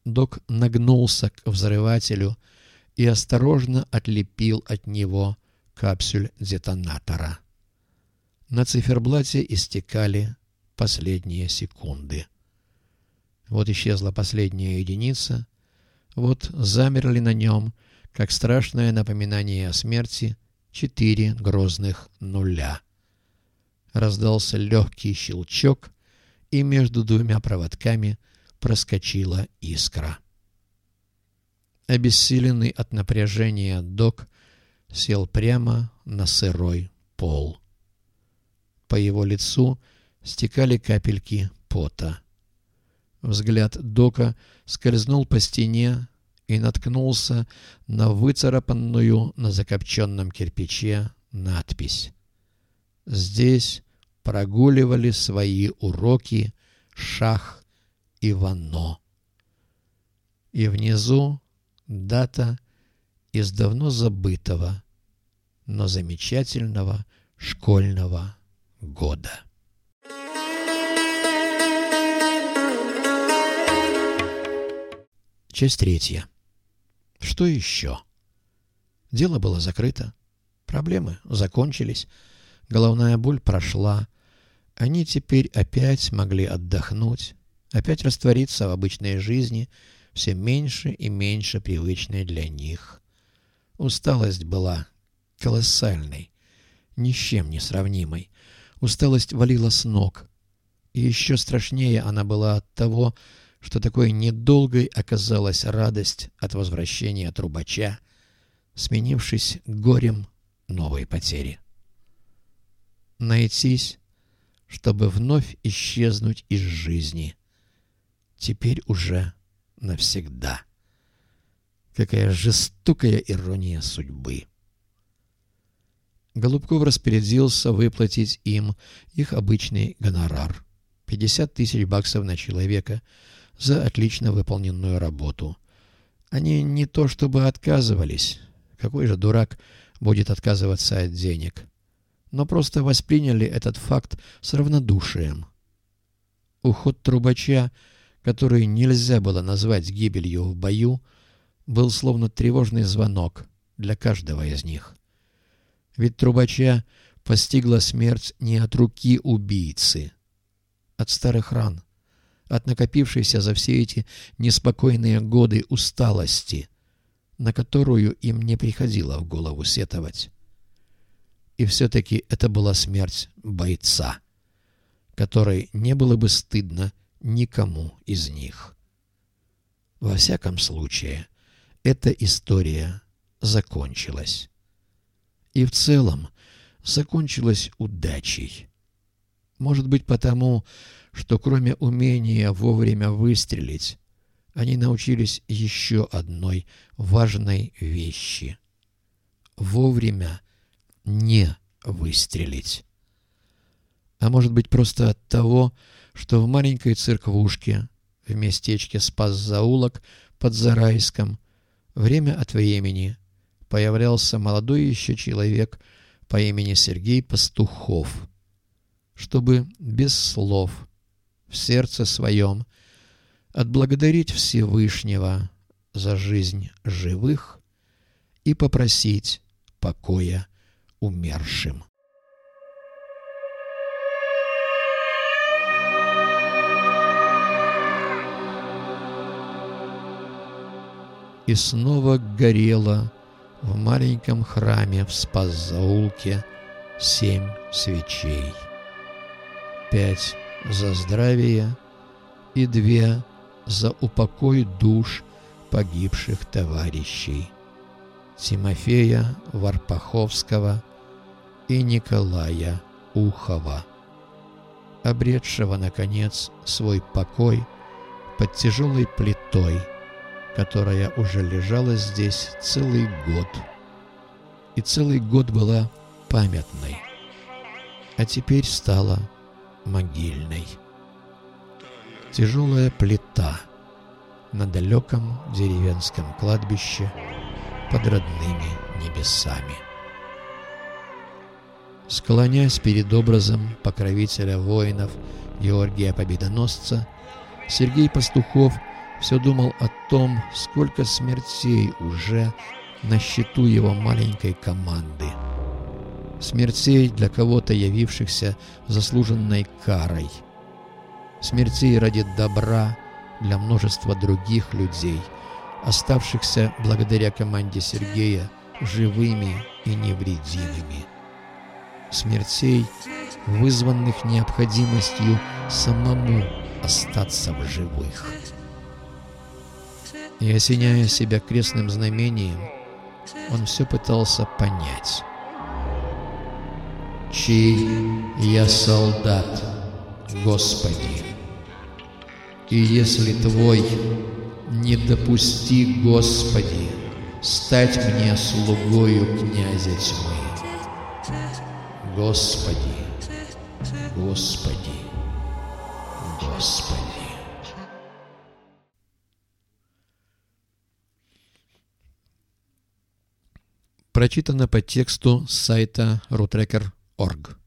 Док нагнулся к взрывателю и осторожно отлепил от него капсюль детонатора. На циферблате истекали последние секунды. Вот исчезла последняя единица, вот замерли на нем, как страшное напоминание о смерти, 4 грозных нуля. Раздался легкий щелчок, и между двумя проводками проскочила искра. Обессиленный от напряжения Док сел прямо на сырой пол. По его лицу стекали капельки пота. Взгляд Дока скользнул по стене и наткнулся на выцарапанную на закопченном кирпиче надпись. Здесь прогуливали свои уроки Шах и Вано. И внизу дата из давно забытого, но замечательного школьного года. Часть 3. Что еще? Дело было закрыто. Проблемы закончились. Головная боль прошла. Они теперь опять могли отдохнуть, опять раствориться в обычной жизни, все меньше и меньше привычной для них. Усталость была колоссальной, ни с чем не сравнимой. Усталость валила с ног. И еще страшнее она была от того, что такой недолгой оказалась радость от возвращения трубача, сменившись горем новой потери. Найтись, чтобы вновь исчезнуть из жизни, теперь уже навсегда. Какая жестокая ирония судьбы! Голубков распорядился выплатить им их обычный гонорар — $50 000 на человека за отлично выполненную работу. Они не то чтобы отказывались, какой же дурак будет отказываться от денег, но просто восприняли этот факт с равнодушием. Уход трубача, который нельзя было назвать гибелью в бою, был словно тревожный звонок для каждого из них. Ведь трубача постигла смерть не от руки убийцы, от старых ран, от накопившейся за все эти неспокойные годы усталости, на которую им не приходило в голову сетовать. И все-таки это была смерть бойца, которой не было бы стыдно никому из них. Во всяком случае, эта история закончилась. И в целом закончилась удачей. Может быть, потому, что кроме умения вовремя выстрелить, они научились еще одной важной вещи — вовремя не выстрелить. А может быть, просто от того, что в маленькой церквушке в местечке Спас-Заулок под Зарайском время от времени появлялся молодой еще человек по имени Сергей Пастухов, чтобы без слов в сердце своем отблагодарить Всевышнего за жизнь живых и попросить покоя умершим. И снова горело в маленьком храме в Спас-Заулке 7 свечей. 5 за здравие и 2 за упокой душ погибших товарищей Тимофея Варпаховского и Николая Ухова, обретшего, наконец, свой покой под тяжелой плитой, которая уже лежала здесь целый год. И целый год была памятной, а теперь стала могильной. Тяжелая плита на далеком деревенском кладбище под родными небесами. Склонясь перед образом покровителя воинов Георгия Победоносца, Сергей Пастухов все думал о том, сколько смертей уже на счету его маленькой команды. Смертей, для кого-то явившихся заслуженной карой. Смертей ради добра для множества других людей, оставшихся благодаря команде Сергея живыми и невредимыми. Смертей, вызванных необходимостью самому остаться в живых. И, осеняя себя крестным знамением, он все пытался понять. «Чей я солдат, Господи? И если Твой, не допусти, Господи, стать мне слугою князя тьмы. Господи, Господи, Господи». Прочитано по тексту с сайта rutracker.org.